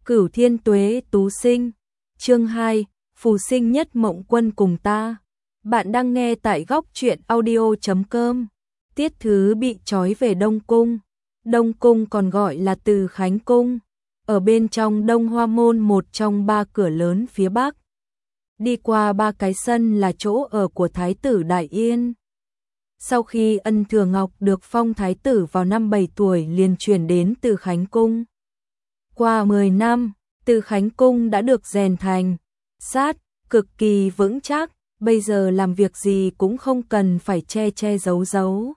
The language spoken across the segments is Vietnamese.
Cửu Thiên Tuế Tú Sinh, chương 2, Phù sinh nhất mộng quân cùng ta. Bạn đang nghe tại góc truyện audio.com. Tiết Thứ bị trói về Đông Cung. Đông Cung còn gọi là Từ Khánh Cung, ở bên trong Đông Hoa Môn, một trong ba cửa lớn phía Bắc. Đi qua ba cái sân là chỗ ở của Thái tử Đại Yên. Sau khi Ân Thừa Ngọc được phong thái tử vào năm 7 tuổi liền chuyển đến Từ Khánh Cung. Qua 10 năm, Từ Khánh Cung đã được rèn thành sát cực kỳ vững chắc, bây giờ làm việc gì cũng không cần phải che giấu giấu.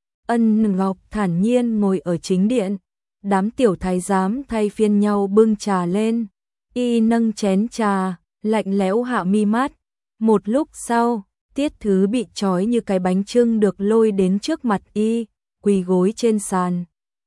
Ân Ngọc thản nhiên ngồi ở chính điện, đám tiểu thái giám thay phiên nhau bưng trà lên, y nâng chén trà, lạnh lẽo hạ mi mắt. Một lúc sau, Tiết Thứ bị trói như cái bánh chưng được lôi đến trước mặt y, quỳ gối trên sàn.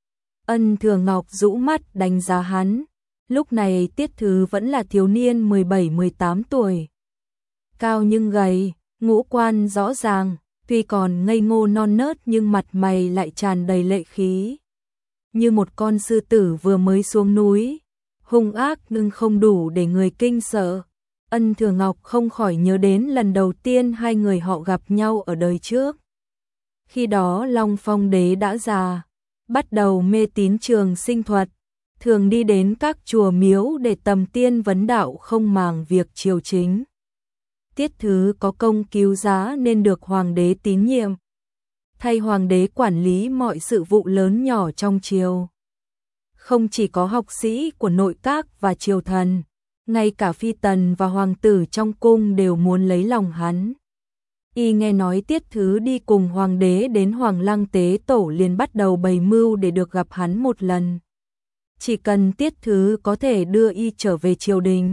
Ân Thừa Ngọc rũ mắt đánh giá hắn. Lúc này Tiết Thứ vẫn là thiếu niên 17-18 tuổi. Cao nhưng gầy, ngũ quan rõ ràng, tuy còn ngây ngô non nớt nhưng mặt mày lại tràn đầy lệ khí. Như một con sư tử vừa mới xuống núi, hung ác nhưng không đủ để người kinh sợ. Ân Thừa Ngọc không khỏi nhớ đến lần đầu tiên hai người họ gặp nhau ở đời trước. Khi đó Long Phong Đế đã già, bắt đầu mê tín trường sinh thuật, thường đi đến các chùa miếu để tầm tiên vấn đạo, không màng việc triều chính. Tiết Thứ có công cứu giá nên được hoàng đế tín nhiệm, thay hoàng đế quản lý mọi sự vụ lớn nhỏ trong triều. Không chỉ có học sĩ của nội các và triều thần, ngay cả phi tần và hoàng tử trong cung đều muốn lấy lòng hắn. Y nghe nói Tiết Thứ đi cùng hoàng đế đến Hoàng Lăng tế tổ liền bắt đầu bày mưu để được gặp hắn một lần. Chỉ cần Tiết Thứ có thể đưa y trở về triều đình,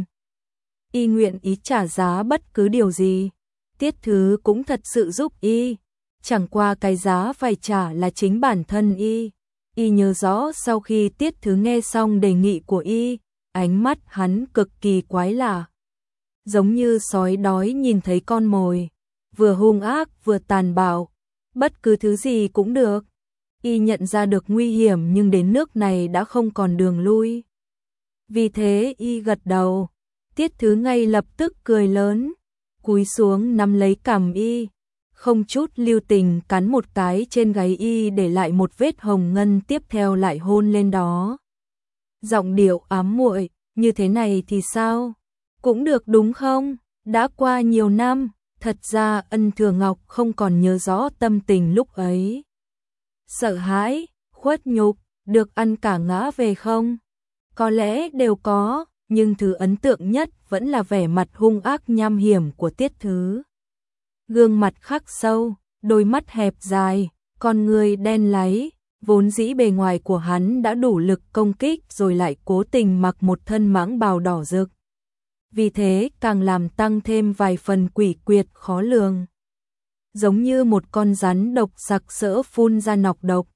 y nguyện ý trả giá bất cứ điều gì. Tiết Thứ cũng thật sự giúp y, chẳng qua cái giá phải trả là chính bản thân y. Y nhớ rõ sau khi Tiết Thứ nghe xong đề nghị của y, ánh mắt hắn cực kỳ quái lạ, giống như sói đói nhìn thấy con mồi, vừa hung ác vừa tàn bạo, bất cứ thứ gì cũng được. Y nhận ra được nguy hiểm nhưng đến nước này đã không còn đường lui. Vì thế y gật đầu. Tiết Thứ ngay lập tức cười lớn, cúi xuống nắm lấy cằm y, không chút lưu tình cắn một cái trên gáy y để lại một vết hồng ngân, tiếp theo lại hôn lên đó. Giọng điệu ám muội, như thế này thì sao? Cũng được đúng không? Đã qua nhiều năm, thật ra Ân Thừa Ngọc không còn nhớ rõ tâm tình lúc ấy. Sợ hãi, khuất nhục, được ăn cả ngã về không? Có lẽ đều có, nhưng thứ ấn tượng nhất vẫn là vẻ mặt hung ác nham hiểm của Tiết Thứ. Gương mặt khắc sâu, đôi mắt hẹp dài, con người đen láy, vốn dĩ bề ngoài của hắn đã đủ lực công kích rồi lại cố tình mặc một thân mãng bào đỏ rực. Vì thế càng làm tăng thêm vài phần quỷ quyệt khó lường. Giống như một con rắn độc sặc sỡ phun ra nọc độc.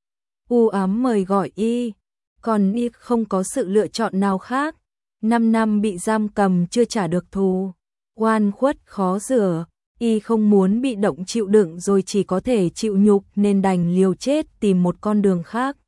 U ám mời gọi y, còn y không có sự lựa chọn nào khác. 5 năm bị giam cầm chưa trả được thù, oan khuất khó rửa, y không muốn bị động chịu đựng rồi chỉ có thể chịu nhục nên đành liều chết tìm một con đường khác.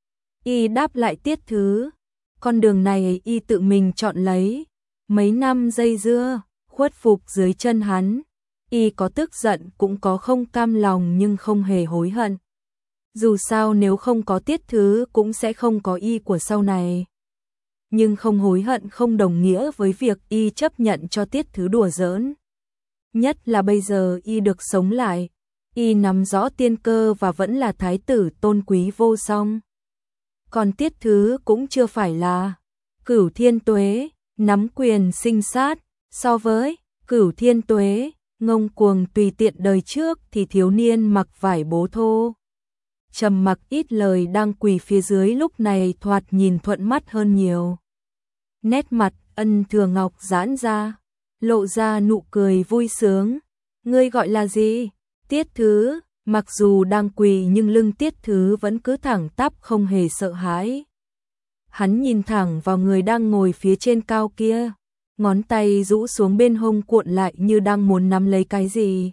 Y đáp lại Tiết Thứ, con đường này y tự mình chọn lấy. Mấy năm dây dưa, khuất phục dưới chân hắn, y có tức giận cũng có không cam lòng nhưng không hề hối hận. Dù sao nếu không có Tiết Thứ cũng sẽ không có y của sau này. Nhưng không hối hận không đồng nghĩa với việc y chấp nhận cho Tiết Thứ đùa giỡn. Nhất là bây giờ y được sống lại, y nắm rõ tiên cơ và vẫn là thái tử tôn quý vô song. Còn Tiết Thứ cũng chưa phải là Cửu Thiên Tuế, nắm quyền sinh sát, so với Cửu Thiên Tuế, ngông cuồng tùy tiện đời trước thì thiếu niên mặc vải bố thô, trầm mặc ít lời đang quỳ phía dưới lúc này thoạt nhìn thuận mắt hơn nhiều. Nét mặt Ân Thừa Ngọc giãn ra, lộ ra nụ cười vui sướng. Ngươi gọi là gì? Tiết Thứ. Mặc dù đang quỳ nhưng lưng Tiết Thứ vẫn cứ thẳng tắp không hề sợ hãi. Hắn nhìn thẳng vào người đang ngồi phía trên cao kia, ngón tay rũ xuống bên hông cuộn lại như đang muốn nắm lấy cái gì.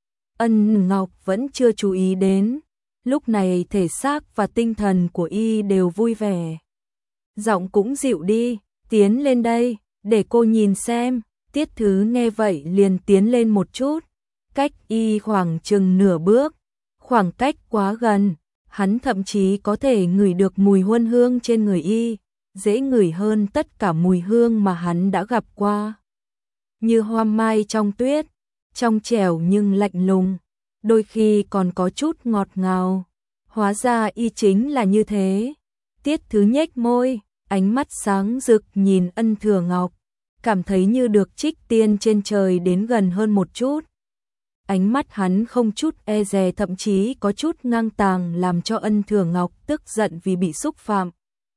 Ân Ngọc vẫn chưa chú ý đến, lúc này thể xác và tinh thần của y đều vui vẻ. Giọng cũng dịu đi, tiến lên đây, để cô nhìn xem. Tiết Thứ nghe vậy liền tiến lên một chút, cách y khoảng chừng nửa bước, khoảng cách quá gần, hắn thậm chí có thể ngửi được mùi huân hương trên người y, dễ ngửi hơn tất cả mùi hương mà hắn đã gặp qua. Như hoa mai trong tuyết, trong trẻo nhưng lạnh lùng, đôi khi còn có chút ngọt ngào. Hóa ra y chính là như thế. Tiết Thứ nhếch môi, ánh mắt sáng rực nhìn Ân Thừa Ngọc, cảm thấy như được trích tiên trên trời đến gần hơn một chút. Ánh mắt hắn không chút e dè, thậm chí có chút ngang tàng, làm cho Ân Thừa Ngọc tức giận vì bị xúc phạm.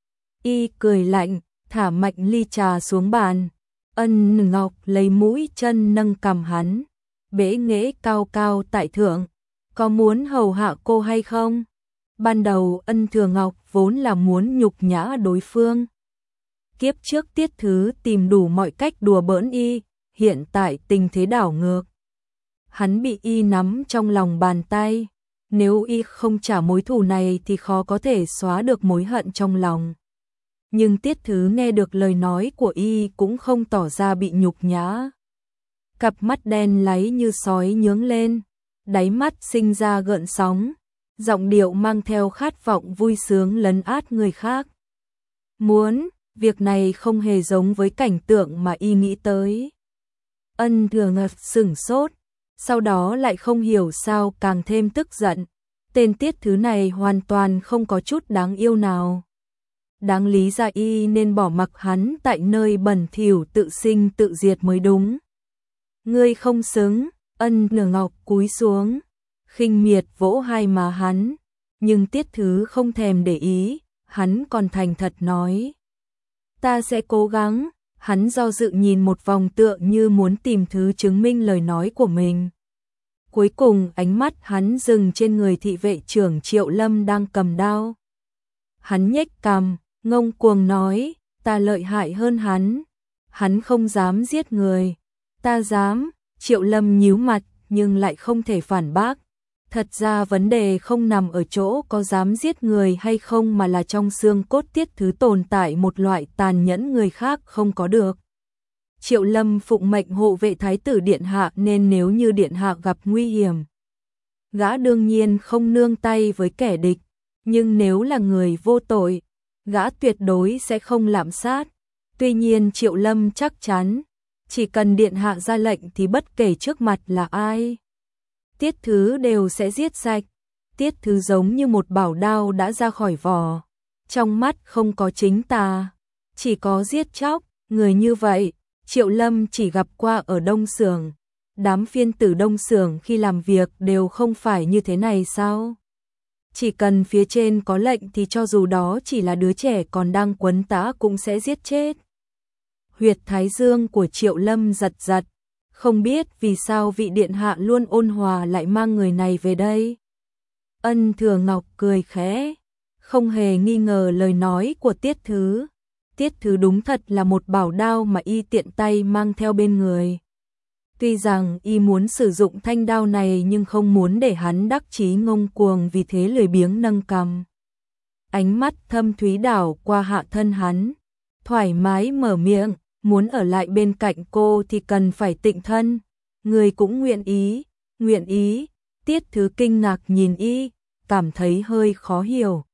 Y cười lạnh, thả mạnh ly trà xuống bàn. Ân Ngọc lấy mũi chân nâng cằm hắn, bẽ nghễ cao cao tại thượng. Có muốn hầu hạ cô hay không? Ban đầu Ân Thừa Ngọc vốn là muốn nhục nhã đối phương. Kiếp trước Tiết Thứ tìm đủ mọi cách đùa bỡn y, hiện tại tình thế đảo ngược. Hắn bị y nắm trong lòng bàn tay, nếu y không trả mối thù này thì khó có thể xóa được mối hận trong lòng. Nhưng Tiết Thứ nghe được lời nói của y cũng không tỏ ra bị nhục nhã. Cặp mắt đen láy như sói nhướng lên, đáy mắt sinh ra gợn sóng, giọng điệu mang theo khát vọng vui sướng lấn át người khác. Muốn, việc này không hề giống với cảnh tượng mà y nghĩ tới. Ân Thừa Ngọc sửng sốt, sau đó lại không hiểu sao càng thêm tức giận. Tên Tiết Thứ này hoàn toàn không có chút đáng yêu nào. Đáng lý ra y nên bỏ mặc hắn tại nơi bẩn thỉu tự sinh tự diệt mới đúng. Ngươi không xứng. Ân Thừa Ngọc cúi xuống, khinh miệt vỗ hai má hắn, nhưng Tiết Thứ không thèm để ý, hắn còn thành thật nói. Ta sẽ cố gắng. Hắn do dự nhìn một vòng tựa như muốn tìm thứ chứng minh lời nói của mình. Cuối cùng ánh mắt hắn dừng trên người thị vệ trưởng Triệu Lâm đang cầm đao. Hắn nhếch cằm, ngông cuồng nói, ta lợi hại hơn hắn. Hắn không dám giết người. Ta dám. Triệu Lâm nhíu mặt nhưng lại không thể phản bác. Thật ra vấn đề không nằm ở chỗ có dám giết người hay không mà là trong xương cốt Tiết Thứ tồn tại một loại tàn nhẫn người khác không có được. Triệu Lâm phụng mệnh hộ vệ thái tử điện hạ nên nếu như điện hạ gặp nguy hiểm, gã đương nhiên không nương tay với kẻ địch, nhưng nếu là người vô tội, gã tuyệt đối sẽ không lạm sát. Tuy nhiên Triệu Lâm chắc chắn, chỉ cần điện hạ ra lệnh thì bất kể trước mặt là ai, Tiết Thứ đều sẽ giết sạch. Tiết Thứ giống như một bảo đao đã ra khỏi vỏ, trong mắt không có chính tà, chỉ có giết chóc. Người như vậy Triệu Lâm chỉ gặp qua ở Đông Xưởng. Đám phiên tử Đông Xưởng khi làm việc đều không phải như thế này sao? Chỉ cần phía trên có lệnh thì cho dù đó chỉ là đứa trẻ còn đang quấn tã cũng sẽ giết chết. Huyệt thái dương của Triệu Lâm giật giật, không biết vì sao vị điện hạ luôn ôn hòa lại mang người này về đây. Ân Thừa Ngọc cười khẽ, không hề nghi ngờ lời nói của Tiết Thứ. Tiết Thứ đúng thật là một bảo đao mà y tiện tay mang theo bên người. Tuy rằng y muốn sử dụng thanh đao này nhưng không muốn để hắn đắc chí ngông cuồng, vì thế lười biếng nâng cằm. Ánh mắt thâm thúy đảo qua hạ thân hắn, thoải mái mở miệng, muốn ở lại bên cạnh cô thì cần phải tịnh thân. Người cũng nguyện ý, nguyện ý. Tiết Thứ kinh ngạc nhìn y, cảm thấy hơi khó hiểu.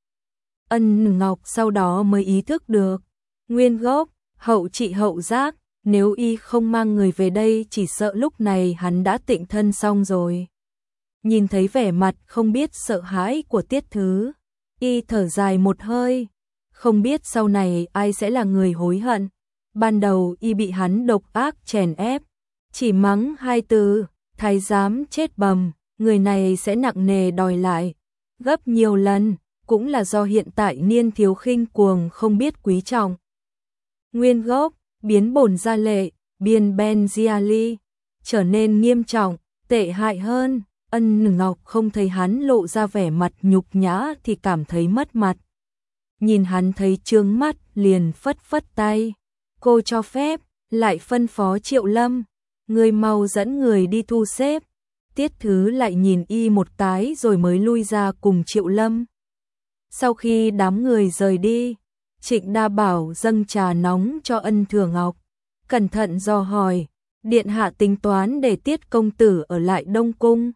Ân Ngọc sau đó mới ý thức được. Nguyên gốc, hậu trị hậu giác, nếu y không mang người về đây chỉ sợ lúc này hắn đã tịnh thân xong rồi. Nhìn thấy vẻ mặt không biết sợ hãi của Tiết Thứ, y thở dài một hơi, không biết sau này ai sẽ là người hối hận. Ban đầu y bị hắn độc ác chèn ép, chỉ mắng hai từ, thái giám chết bầm, người này sẽ nặng nề đòi lại, gấp nhiều lần, cũng là do hiện tại niên thiếu khinh cuồng không biết quý trọng. Nguyên gốc, biến bổn ra lệ, biên ben Giali, trở nên nghiêm trọng, tệ hại hơn. Ân Ngọc không thấy hắn lộ ra vẻ mặt nhục nhã thì cảm thấy mất mặt. Nhìn hắn thấy trướng mắt liền phất phất tay. Cô cho phép, lại phân phó Triệu Lâm, người mau dẫn người đi thu xếp. Tiết Thứ lại nhìn y một cái rồi mới lui ra cùng Triệu Lâm. Sau khi đám người rời đi, Trịnh Đa Bảo dâng trà nóng cho Ân Thừa Ngọc, cẩn thận dò hỏi, điện hạ tính toán để Tiết công tử ở lại Đông Cung.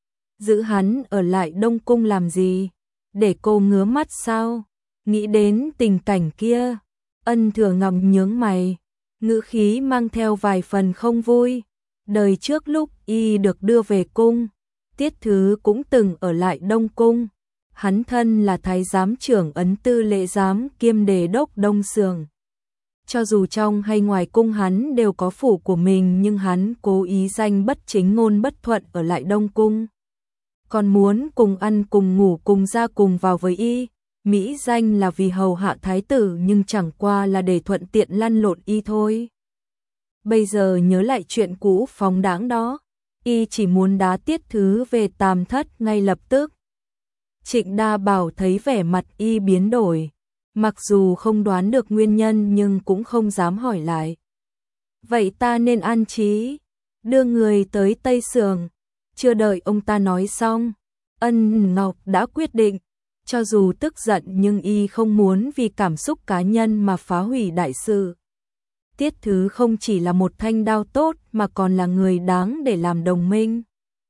Giữ hắn ở lại Đông Cung làm gì? Để cô ngứa mắt sao? Nghĩ đến tình cảnh kia, Ân Thừa Ngọc nhướng mày, ngữ khí mang theo vài phần không vui. Đời trước lúc y được đưa về cung, Tiết Thứ cũng từng ở lại Đông Cung. Hắn thân là thái giám trưởng ấn tư lễ giám kiêm đề đốc Đông Sường. Cho dù trong hay ngoài cung hắn đều có phủ của mình, nhưng hắn cố ý danh bất chính ngôn bất thuận ở lại Đông Cung. Còn muốn cùng ăn cùng ngủ cùng ra cùng vào với y, mỹ danh là vì hầu hạ thái tử nhưng chẳng qua là để thuận tiện lăn lộn y thôi. Bây giờ nhớ lại chuyện cũ phóng đãng đó, y chỉ muốn đá Tiết Thứ về Tam Thất ngay lập tức. Trịnh Đa Bảo thấy vẻ mặt y biến đổi, mặc dù không đoán được nguyên nhân nhưng cũng không dám hỏi lại. Vậy ta nên an trí, đưa người tới Tây Sường. Chưa đợi ông ta nói xong, Ân Ngọc đã quyết định, cho dù tức giận nhưng y không muốn vì cảm xúc cá nhân mà phá hủy đại sự. Tiết Thứ không chỉ là một thanh đao tốt mà còn là người đáng để làm đồng minh.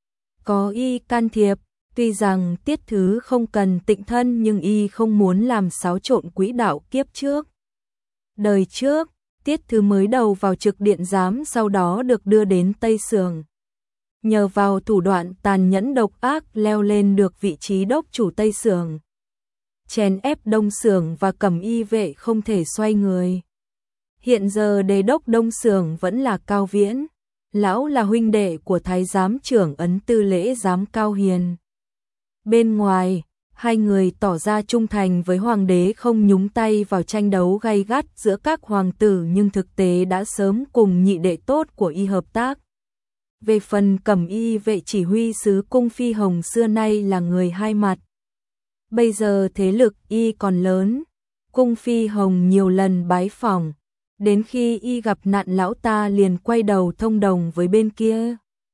Có y can thiệp, tuy rằng Tiết Thứ không cần tịnh thân nhưng y không muốn làm xáo trộn quỹ đạo kiếp trước. Đời trước, Tiết Thứ mới đầu vào trực điện giám, sau đó được đưa đến Tây Sường. Nhờ vào thủ đoạn tàn nhẫn độc ác leo lên được vị trí đốc chủ Tây Sường. Chèn ép Đông Sường và Cẩm Y vệ không thể xoay người. Hiện giờ đề đốc Đông Sường vẫn là Cao Viễn. Lão là huynh đệ của thái giám trưởng ấn tư lễ giám Cao Hiền. Bên ngoài, hai người tỏ ra trung thành với hoàng đế, không nhúng tay vào tranh đấu gay gắt giữa các hoàng tử, nhưng thực tế đã sớm cùng nhị đệ tốt của y hợp tác. Về phần Cẩm Y vệ chỉ huy sứ Cung Phi Hồng xưa nay là người hai mặt. Bây giờ thế lực y còn lớn, Cung Phi Hồng nhiều lần bái phỏng, đến khi y gặp nạn lão ta liền quay đầu thông đồng với bên kia.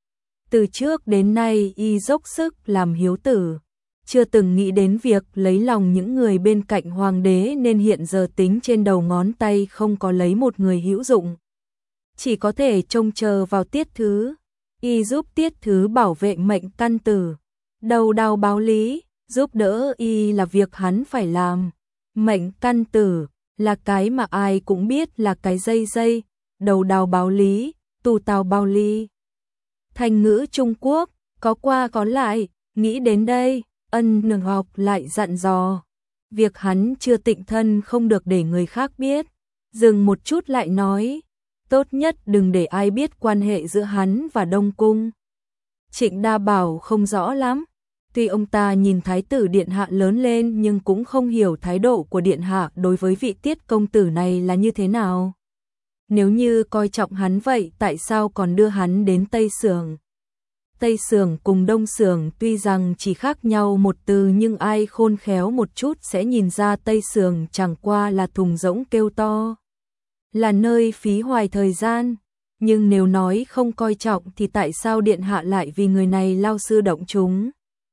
Từ trước đến nay y dốc sức làm hiếu tử, chưa từng nghĩ đến việc lấy lòng những người bên cạnh hoàng đế, nên hiện giờ tính trên đầu ngón tay không có lấy một người hữu dụng. Chỉ có thể trông chờ vào Tiết Thứ. Y giúp Tiết Thứ bảo vệ mệnh căn tử, đầu đao báo lý, giúp đỡ y là việc hắn phải làm. Mệnh căn tử là cái mà ai cũng biết là cái dây, đầu đao báo lý, tù tào bao ly. Thành ngữ Trung Quốc, có qua có lại, nghĩ đến đây, Ân Nương Ngọc lại dặn dò. Việc hắn chưa tịnh thân không được để người khác biết. Dừng một chút lại nói, tốt nhất đừng để ai biết quan hệ giữa hắn và Đông Cung. Trịnh Đa Bảo không rõ lắm. Tuy ông ta nhìn thái tử điện hạ lớn lên nhưng cũng không hiểu thái độ của điện hạ đối với vị Tiết công tử này là như thế nào. Nếu như coi trọng hắn vậy tại sao còn đưa hắn đến Tây Sường? Tây Sường cùng Đông Sường tuy rằng chỉ khác nhau một từ nhưng ai khôn khéo một chút sẽ nhìn ra Tây Sường chẳng qua là thùng rỗng kêu to. Là nơi phí hoài thời gian. Nhưng nếu nói không coi trọng thì tại sao điện hạ lại vì người này lao sư động chúng?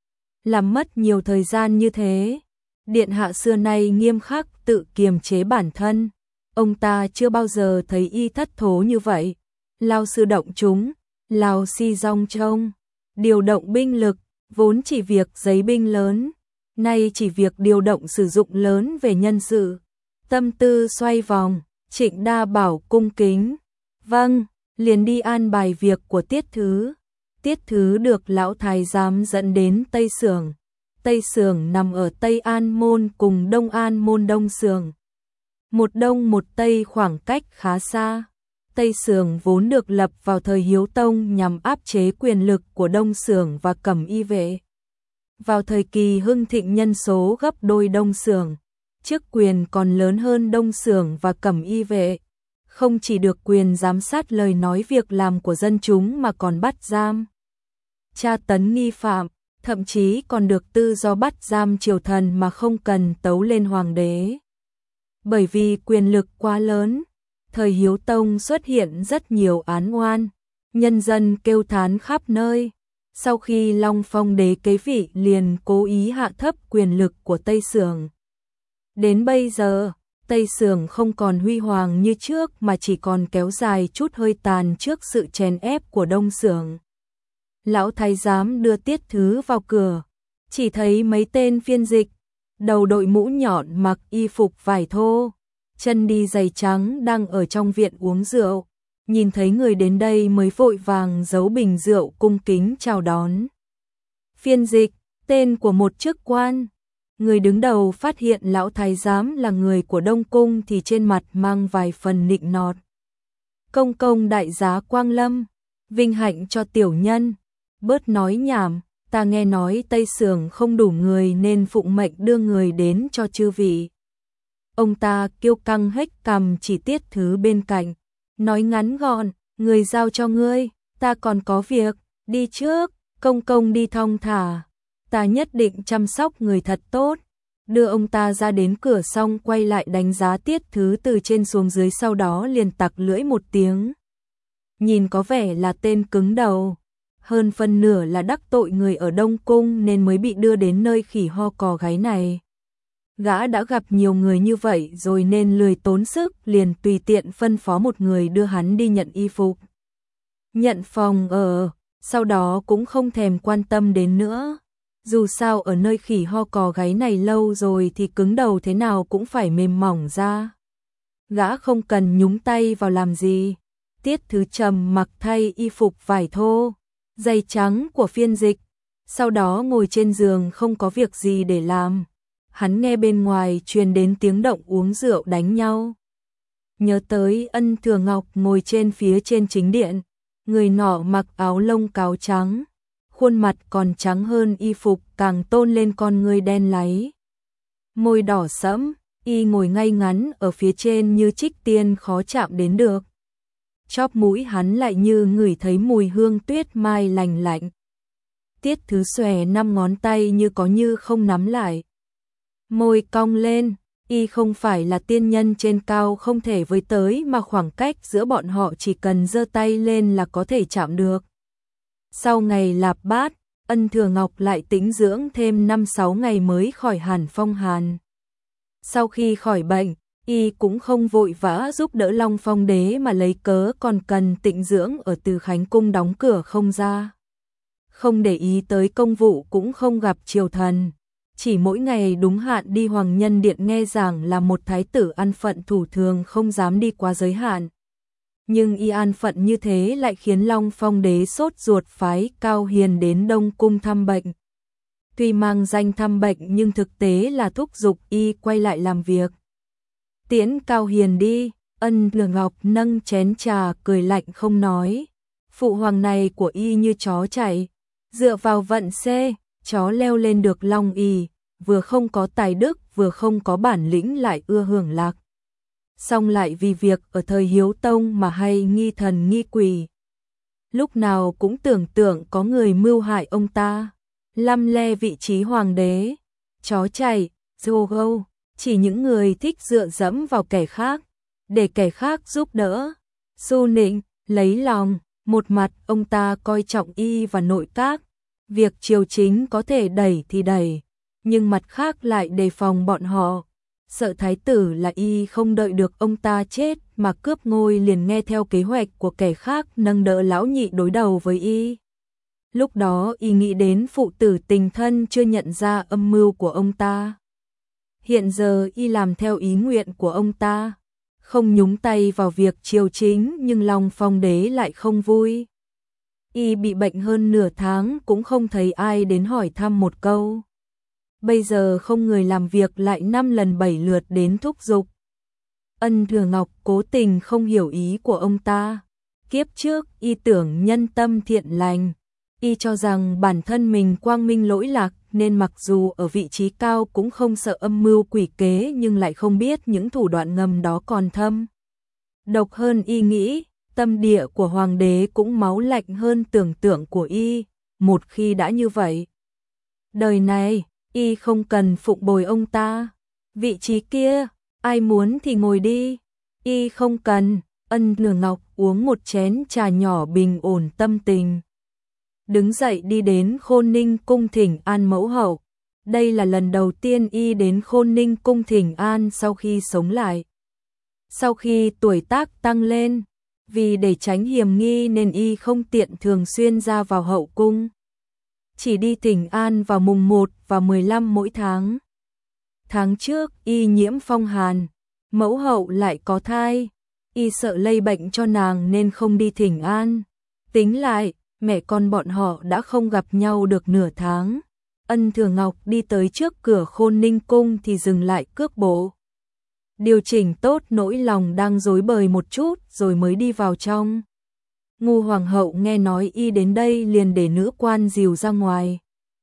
Làm mất nhiều thời gian như thế. Điện hạ xưa nay nghiêm khắc tự kiềm chế bản thân. Ông ta chưa bao giờ thấy y thất thố như vậy. Lao sư động chúng, lao si rong trông. Điều động binh lực, vốn chỉ việc giấy binh lớn. Nay chỉ việc điều động sử dụng lớn về nhân sự. Tâm tư xoay vòng, Trịnh Đa Bảo cung kính. Vâng, liền đi an bài việc của Tiết Thứ. Tiết Thứ được lão thái giám dẫn đến Tây Sường. Tây Sường nằm ở Tây An Môn cùng Đông An Môn Đông Sường. Một đông một tây khoảng cách khá xa. Tây Sường vốn được lập vào thời Hiếu Tông nhằm áp chế quyền lực của Đông Sường và Cẩm Y vệ. Vào thời kỳ hưng thịnh nhân số gấp đôi Đông Sường, chức quyền còn lớn hơn Đông Sường và Cẩm Y vệ. Không chỉ được quyền giám sát lời nói việc làm của dân chúng mà còn bắt giam, tra tấn nghi phạm, thậm chí còn được tự do bắt giam triều thần mà không cần tấu lên hoàng đế. Bởi vì quyền lực quá lớn, thời Hiếu Tông xuất hiện rất nhiều án oan, nhân dân kêu thán khắp nơi. Sau khi Long Phong đế kế vị liền cố ý hạ thấp quyền lực của Tây Sường. Đến bây giờ, Tây Sưởng không còn huy hoàng như trước mà chỉ còn kéo dài chút hơi tàn trước sự chèn ép của Đông Sưởng. Lão thái giám đưa Tiết Thứ vào cửa, chỉ thấy mấy tên phiên dịch, đầu đội mũ nhọn mặc y phục vải thô, chân đi giày trắng đang ở trong viện uống rượu, nhìn thấy người đến đây mới vội vàng giấu bình rượu cung kính chào đón. Phiên dịch, tên của một chức quan. Người đứng đầu phát hiện lão thái giám là người của Đông Cung thì trên mặt mang vài phần nịnh nọt. Công công đại giá Quang Lâm, vinh hạnh cho tiểu nhân, bớt nói nhảm, ta nghe nói Tây Sưởng không đủ người nên phụng mệnh đưa người đến cho chư vị. Ông ta kiêu căng hếch cằm chỉ Tiết Thứ bên cạnh, nói ngắn gọn, người giao cho ngươi, ta còn có việc, đi trước, công công đi thong thả, ta nhất định chăm sóc người thật tốt. Đưa ông ta ra đến cửa xong quay lại đánh giá Tiết Thứ từ trên xuống dưới, sau đó liền tặc lưỡi một tiếng. Nhìn có vẻ là tên cứng đầu, hơn phân nửa là đắc tội người ở Đông Cung nên mới bị đưa đến nơi khỉ ho cò gáy này. Gã đã gặp nhiều người như vậy rồi nên lười tốn sức, liền tùy tiện phân phó một người đưa hắn đi nhận y phục, nhận phòng ở, sau đó cũng không thèm quan tâm đến nữa. Dù sao ở nơi khỉ ho cò gáy này lâu rồi thì cứng đầu thế nào cũng phải mềm mỏng ra. Gã không cần nhúng tay vào làm gì. Tiết Thứ trầm mặc thay y phục vải thô, giày trắng của phiên dịch, sau đó ngồi trên giường không có việc gì để làm. Hắn nghe bên ngoài truyền đến tiếng động uống rượu đánh nhau. Nhớ tới Ân Thừa Ngọc ngồi trên phía trên chính điện, người nọ mặc áo lông cáo trắng, khuôn mặt còn trắng hơn y phục càng tôn lên con ngươi đen láy. Môi đỏ sẫm, y ngồi ngay ngắn ở phía trên như trích tiên khó chạm đến được. Chóp mũi hắn lại như ngửi thấy mùi hương tuyết mai lành lạnh. Tiết Thứ xòe 5 ngón tay như có như không nắm lại. Môi cong lên, y không phải là tiên nhân trên cao không thể với tới mà khoảng cách giữa bọn họ chỉ cần giơ tay lên là có thể chạm được. Sau ngày lạp bát, Ân Thừa Ngọc lại tĩnh dưỡng thêm 5-6 ngày mới khỏi hẳn phong hàn. Sau khi khỏi bệnh, y cũng không vội vã giúp đỡ Long Phong Đế mà lấy cớ còn cần tĩnh dưỡng ở Từ Khánh Cung đóng cửa không ra. Không để ý tới công vụ cũng không gặp triều thần. Chỉ mỗi ngày đúng hạn đi Hoàng Nhân Điện nghe giảng là một thái tử an phận thủ thường không dám đi quá giới hạn. Nhưng y an phận như thế lại khiến Long Phong Đế sốt ruột phái Cao Hiền đến Đông Cung thăm bệnh. Tuy mang danh thăm bệnh nhưng thực tế là thúc giục y quay lại làm việc. Tiễn Cao Hiền đi, Ân Thừa Ngọc nâng chén trà cười lạnh không nói. Phụ hoàng này của y như chó chạy, dựa vào vận xê, chó leo lên được long ỉ, vừa không có tài đức vừa không có bản lĩnh lại ưa hưởng lạc. Xong lại vì việc ở thời Hiếu Tông mà hay nghi thần nghi quỷ. Lúc nào cũng tưởng tượng có người mưu hại ông ta, lăm le vị trí hoàng đế. Chó chạy, dô gâu, chỉ những người thích dựa dẫm vào kẻ khác, để kẻ khác giúp đỡ, xu nịnh, lấy lòng. Một mặt ông ta coi trọng y và nội các, việc triều chính có thể đẩy thì đẩy, nhưng mặt khác lại đề phòng bọn họ. Sợ thái tử là y không đợi được ông ta chết mà cướp ngôi liền nghe theo kế hoạch của kẻ khác nâng đỡ lão nhị đối đầu với y. Lúc đó y nghĩ đến phụ tử tình thân chưa nhận ra âm mưu của ông ta. Hiện giờ y làm theo ý nguyện của ông ta, không nhúng tay vào việc triều chính nhưng Long Phong Đế lại không vui. Y bị bệnh hơn nửa tháng cũng không thấy ai đến hỏi thăm một câu. Bây giờ không người làm việc lại 5 lần 7 lượt đến thúc giục. Ân Thừa Ngọc cố tình không hiểu ý của ông ta. Kiếp trước y tưởng nhân tâm thiện lành, y cho rằng bản thân mình quang minh lỗi lạc nên mặc dù ở vị trí cao cũng không sợ âm mưu quỷ kế nhưng lại không biết những thủ đoạn ngầm đó còn thâm độc hơn y nghĩ. Tâm địa của hoàng đế cũng máu lạnh hơn tưởng tượng của y. Một khi đã như vậy, đời này y không cần phụng bồi ông ta. Vị trí kia, ai muốn thì ngồi đi, y không cần. Ân Thừa Ngọc uống một chén trà nhỏ bình ổn tâm tình, đứng dậy đi đến Khôn Ninh cung thỉnh an mẫu hậu. Đây là lần đầu tiên y đến Khôn Ninh cung thỉnh an sau khi sống lại. Sau khi tuổi tác tăng lên, vì để tránh hiểm nghi nên y không tiện thường xuyên ra vào hậu cung. Chỉ đi thỉnh an vào mùng 1 và 15 mỗi tháng. Tháng trước y nhiễm phong hàn, mẫu hậu lại có thai, y sợ lây bệnh cho nàng nên không đi thỉnh an. Tính lại, mẹ con bọn họ đã không gặp nhau được nửa tháng. Ân Thừa Ngọc đi tới trước cửa Khôn Ninh cung thì dừng lại cước bộ. Điều chỉnh tốt nỗi lòng đang rối bời một chút rồi mới đi vào trong. Ngu hoàng hậu nghe nói y đến đây liền để nữ quan dìu ra ngoài.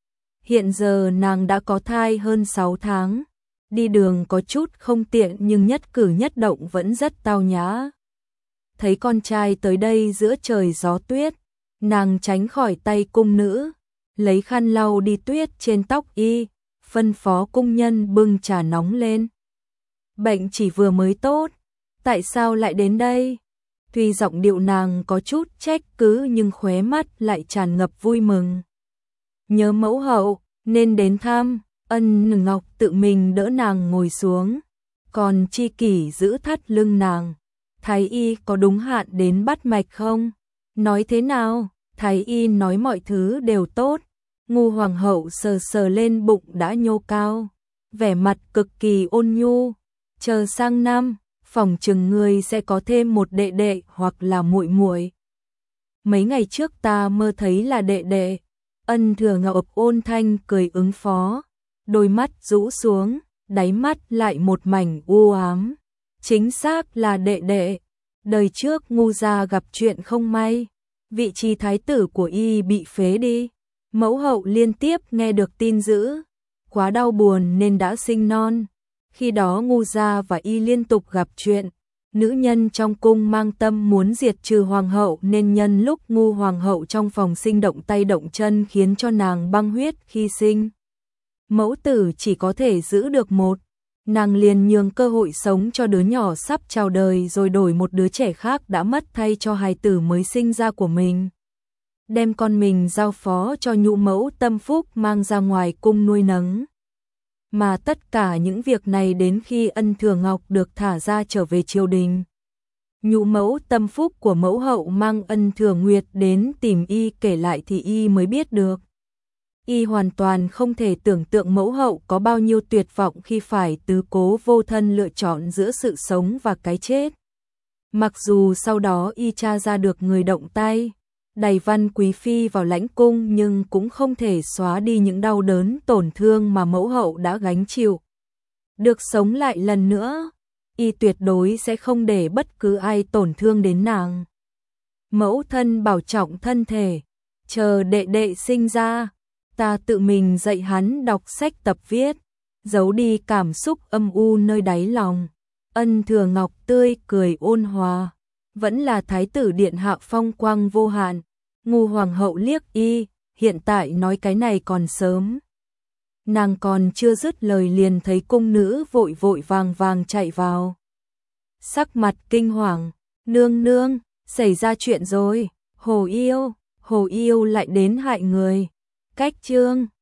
Hiện giờ nàng đã có thai hơn 6 tháng. Đi đường có chút không tiện nhưng nhất cử nhất động vẫn rất tao nhã. Thấy con trai tới đây giữa trời gió tuyết, nàng tránh khỏi tay cung nữ, lấy khăn lau đi tuyết trên tóc y, phân phó cung nhân bưng trà nóng lên. Bệnh chỉ vừa mới tốt, tại sao lại đến đây? Tuy giọng điệu nàng có chút trách cứ nhưng khóe mắt lại tràn ngập vui mừng. Nhớ mẫu hậu, nên đến thăm. Ân Ngọc tự mình đỡ nàng ngồi xuống, còn Chi Kỷ giữ thắt lưng nàng. Thái y có đúng hạn đến bắt mạch không? Nói thế nào? Thái y nói mọi thứ đều tốt. Ngu hoàng hậu sờ sờ lên bụng đã nhô cao, vẻ mặt cực kỳ ôn nhu. Chờ sang năm, phỏng chừng ngươi sẽ có thêm một đệ đệ hoặc là muội muội. Mấy ngày trước ta mơ thấy là đệ đệ. Ân Thừa Ngọc ôn thanh cười ứng phó, đôi mắt rũ xuống, đáy mắt lại một mảnh u ám. Chính xác là đệ đệ. Đời trước Ngu gia gặp chuyện không may, vị trí thái tử của y bị phế đi. Mẫu hậu liên tiếp nghe được tin dữ, quá đau buồn nên đã sinh non. Khi đó Ngu gia và y liên tục gặp chuyện. Nữ nhân trong cung mang tâm muốn diệt trừ hoàng hậu nên nhân lúc Ngu hoàng hậu trong phòng sinh động tay động chân khiến cho nàng băng huyết khi sinh. Mẫu tử chỉ có thể giữ được một, nàng liền nhường cơ hội sống cho đứa nhỏ sắp chào đời rồi đổi một đứa trẻ khác đã mất thay cho hài tử mới sinh ra của mình. Đem con mình giao phó cho nhũ mẫu Tâm Phúc mang ra ngoài cung nuôi nấng. Mà tất cả những việc này đến khi Ân Thừa Ngọc được thả ra trở về triều đình. Nhũ mẫu Tâm Phúc của mẫu hậu mang Ân Thừa Nguyệt đến tìm y kể lại thì y mới biết được. Y hoàn toàn không thể tưởng tượng mẫu hậu có bao nhiêu tuyệt vọng khi phải tứ cố vô thân lựa chọn giữa sự sống và cái chết. Mặc dù sau đó y tra ra được người động tay, đày Văn Quý Phi vào lãnh cung nhưng cũng không thể xóa đi những đau đớn tổn thương mà mẫu hậu đã gánh chịu. Được sống lại lần nữa, y tuyệt đối sẽ không để bất cứ ai tổn thương đến nàng. Mẫu thân bảo trọng thân thể, chờ đệ đệ sinh ra, ta tự mình dạy hắn đọc sách tập viết, giấu đi cảm xúc âm u nơi đáy lòng. Ân Thừa Ngọc tươi cười ôn hòa, vẫn là thái tử điện hạ phong quang vô hạn. Ngu hoàng hậu liếc y, hiện tại nói cái này còn sớm. Nàng còn chưa dứt lời liền thấy cung nữ vội vội vàng vàng chạy vào. Sắc mặt kinh hoàng, nương nương, xảy ra chuyện rồi, Hồ Yêu lại đến hại người. Cách chương